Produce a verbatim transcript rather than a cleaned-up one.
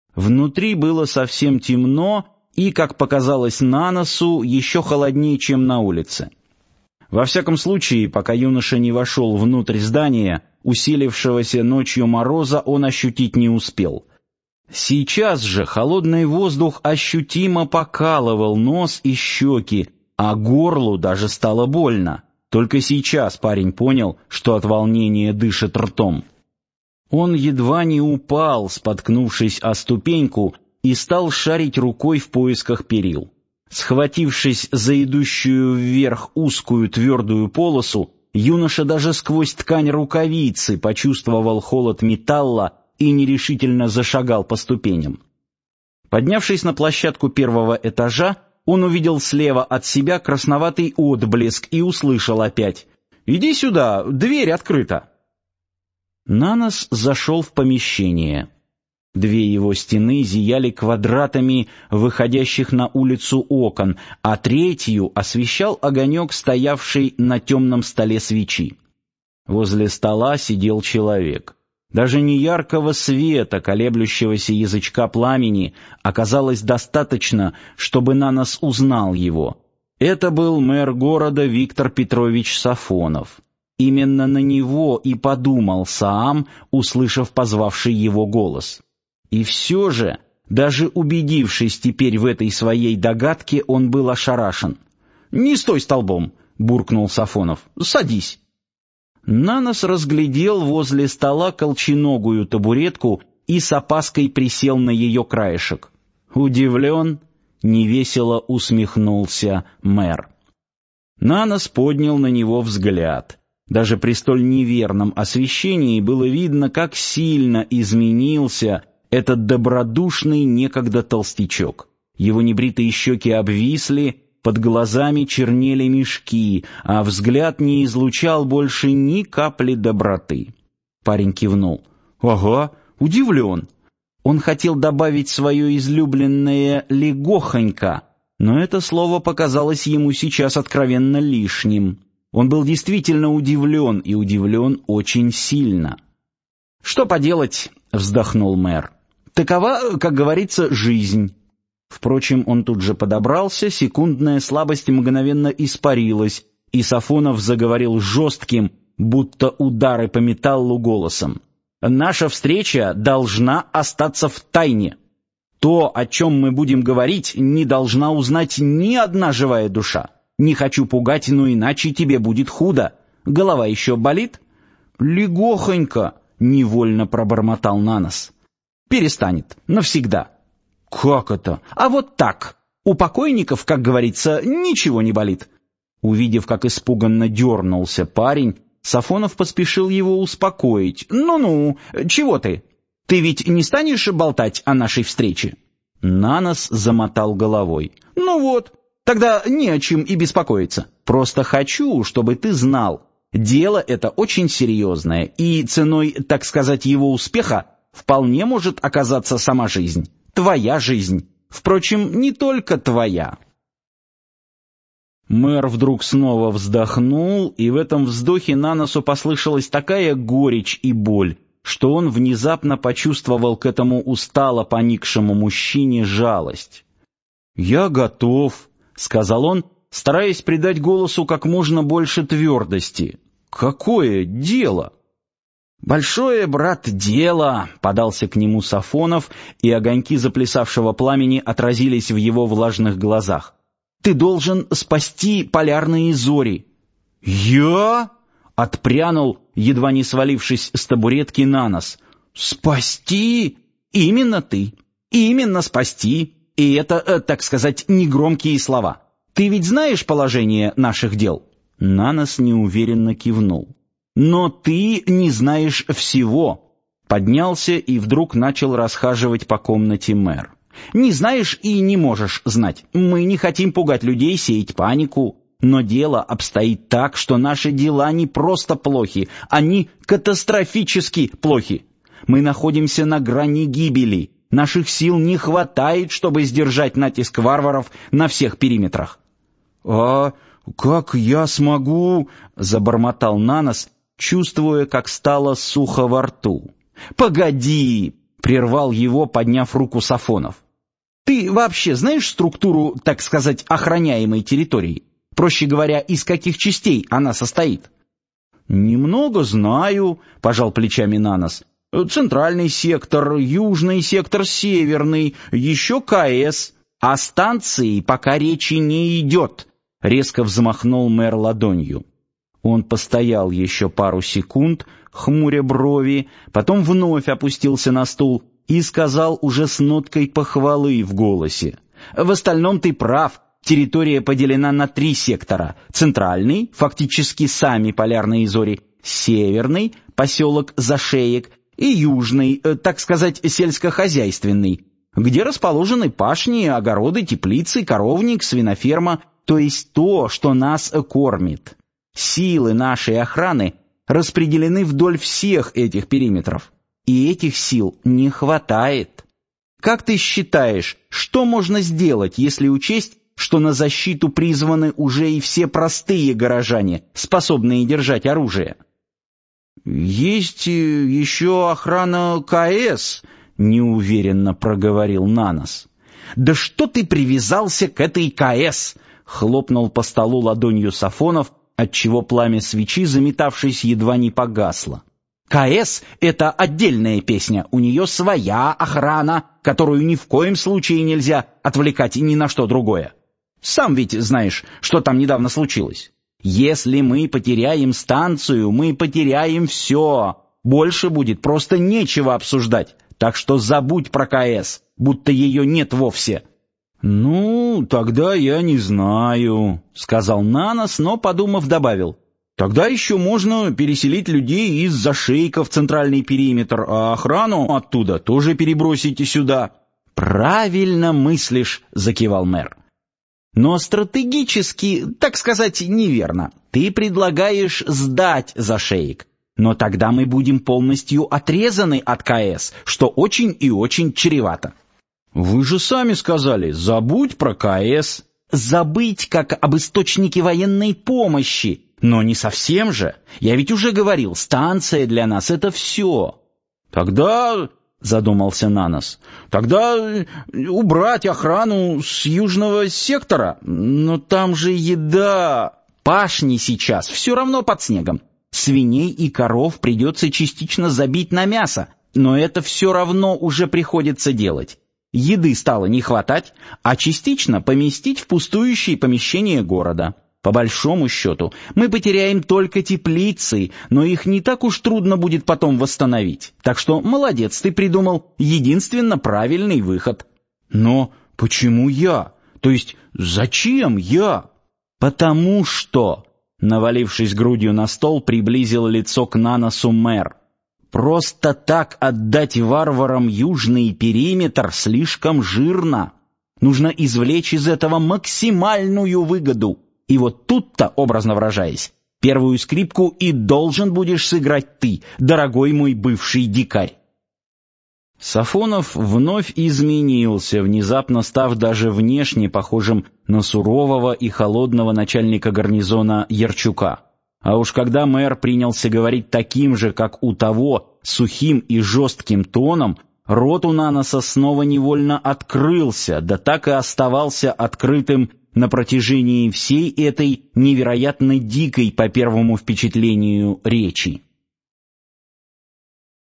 Внутри было совсем темно и, как показалось Наносу, еще холоднее, чем на улице. Во всяком случае, пока юноша не вошел внутрь здания, усилившегося ночью мороза он ощутить не успел. Сейчас же холодный воздух ощутимо покалывал нос и щеки, а горлу даже стало больно. Только сейчас парень понял, что от волнения дышит ртом. Он едва не упал, споткнувшись о ступеньку, и стал шарить рукой в поисках перил. Схватившись за идущую вверх узкую твердую полосу, юноша даже сквозь ткань рукавицы почувствовал холод металла и нерешительно зашагал по ступеням. Поднявшись на площадку первого этажа, он увидел слева от себя красноватый отблеск и услышал опять: «Иди сюда, дверь открыта». Нанос зашел в помещение. Две его стены зияли квадратами выходящих на улицу окон, а третью освещал огонек, стоявший на темном столе свечи. Возле стола сидел человек. Даже неяркого света, колеблющегося язычка пламени, оказалось достаточно, чтобы Нанос узнал его. Это был мэр города Виктор Петрович Сафонов. Именно на него и подумал Саам, услышав позвавший его голос. И все же, даже убедившись теперь в этой своей догадке, он был ошарашен. «Не стой столбом!» — буркнул Сафонов. «Садись!» Нанос разглядел возле стола колченогую табуретку и с опаской присел на ее краешек. «Удивлен?» — невесело усмехнулся мэр. Нанос поднял на него взгляд. Даже при столь неверном освещении было видно, как сильно изменился этот добродушный некогда толстячок. Его небритые щеки обвисли, под глазами чернели мешки, а взгляд не излучал больше ни капли доброты. Парень кивнул. «Ага, удивлен». Он хотел добавить свое излюбленное «легохонько», но это слово показалось ему сейчас откровенно лишним. Он был действительно удивлен, и удивлен очень сильно. «Что поделать?» — вздохнул мэр. «Такова, как говорится, жизнь». Впрочем, он тут же подобрался, секундная слабость мгновенно испарилась, и Сафонов заговорил жестким, будто удары по металлу голосом. «Наша встреча должна остаться в тайне. То, о чем мы будем говорить, не должна узнать ни одна живая душа. Не хочу пугать, но иначе тебе будет худо. Голова еще болит?» «Легохонько», — невольно пробормотал Нанос. «Перестанет. Навсегда». «Как это?» «А вот так. У покойников, как говорится, ничего не болит». Увидев, как испуганно дернулся парень, Сафонов поспешил его успокоить. «Ну-ну, чего ты? Ты ведь не станешь болтать о нашей встрече?» Нанос замотал головой. «Ну вот, тогда не о чем и беспокоиться. Просто хочу, чтобы ты знал, дело это очень серьезное, и ценой, так сказать, его успеха вполне может оказаться сама жизнь. Твоя жизнь. Впрочем, не только твоя». Мэр вдруг снова вздохнул, и в этом вздохе Наносу послышалась такая горечь и боль, что он внезапно почувствовал к этому устало поникшему мужчине жалость. «Я готов», — сказал он, стараясь придать голосу как можно больше твердости. «Какое дело?» «Большое, брат, дело», — подался к нему Сафонов, и огоньки заплясавшего пламени отразились в его влажных глазах. «Ты должен спасти полярные зори». «Я?» — отпрянул, едва не свалившись с табуретки Нанос. «Спасти? Именно ты. Именно спасти. И это, так сказать, негромкие слова. Ты ведь знаешь положение наших дел?» Нанос неуверенно кивнул. «Но ты не знаешь всего», — поднялся и вдруг начал расхаживать по комнате мэр. «Не знаешь и не можешь знать. Мы не хотим пугать людей, сеять панику. Но дело обстоит так, что наши дела не просто плохи, они катастрофически плохи. Мы находимся на грани гибели. Наших сил не хватает, чтобы сдержать натиск варваров на всех периметрах». «А как я смогу?» — забормотал Нанос, чувствуя, как стало сухо во рту. «Погоди! — прервал его, подняв руку Сафонов. «Ты вообще знаешь структуру, так сказать, охраняемой территории? Проще говоря, из каких частей она состоит?» «Немного знаю», — пожал плечами Нанос. «Центральный сектор, южный сектор, северный, еще КС. А станции пока речи не идет», — резко взмахнул мэр ладонью. Он постоял еще пару секунд, хмуря брови, потом вновь опустился на стул и сказал уже с ноткой похвалы в голосе. «В остальном ты прав. Территория поделена на три сектора. Центральный, фактически сами полярные зори, северный, поселок Зашеек, и южный, так сказать, сельскохозяйственный, где расположены пашни, огороды, теплицы, коровник, свиноферма, то есть то, что нас кормит. Силы нашей охраны распределены вдоль всех этих периметров, и этих сил не хватает. Как ты считаешь, что можно сделать, если учесть, что на защиту призваны уже и все простые горожане, способные держать оружие?» «Есть еще охрана КС», — неуверенно проговорил Нанос. «Да что ты привязался к этой КС?» — хлопнул по столу ладонью Сафонов, отчего пламя свечи, заметавшись, едва не погасло. «КС — это отдельная песня, у нее своя охрана, которую ни в коем случае нельзя отвлекать ни на что другое. Сам ведь знаешь, что там недавно случилось. Если мы потеряем станцию, мы потеряем все. Больше будет просто нечего обсуждать, так что забудь про КС, будто ее нет вовсе». «Ну, тогда я не знаю», — сказал Нанос, но, подумав, добавил. «Тогда еще можно переселить людей из Зашейка в центральный периметр, а охрану оттуда тоже перебросите сюда». «Правильно мыслишь», — закивал мэр. «Но стратегически, так сказать, неверно. Ты предлагаешь сдать Зашеек, но тогда мы будем полностью отрезаны от КС, что очень и очень чревато». «Вы же сами сказали, забудь про КС». «Забыть как об источнике военной помощи. Но не совсем же. Я ведь уже говорил, станция для нас — это все». «Тогда...» — задумался Нанос. «Тогда убрать охрану с южного сектора? Но там же еда...» «Пашни сейчас все равно под снегом. Свиней и коров придется частично забить на мясо, но это все равно уже приходится делать. Еды стало не хватать, а частично поместить в пустующие помещения города. По большому счету, мы потеряем только теплицы, но их не так уж трудно будет потом восстановить. Так что молодец, ты придумал единственно правильный выход». «Но почему я? То есть зачем я?» «Потому что...» — навалившись грудью на стол, приблизил лицо к Наносу мэр. «Просто так отдать варварам южный периметр слишком жирно. Нужно извлечь из этого максимальную выгоду. И вот тут-то, образно выражаясь, первую скрипку и должен будешь сыграть ты, дорогой мой бывший дикарь». Сафонов вновь изменился, внезапно став даже внешне похожим на сурового и холодного начальника гарнизона Ярчука. А уж когда мэр принялся говорить таким же, как у того, сухим и жестким тоном, рот у Наноса снова невольно открылся, да так и оставался открытым на протяжении всей этой невероятно дикой, по первому впечатлению, речи.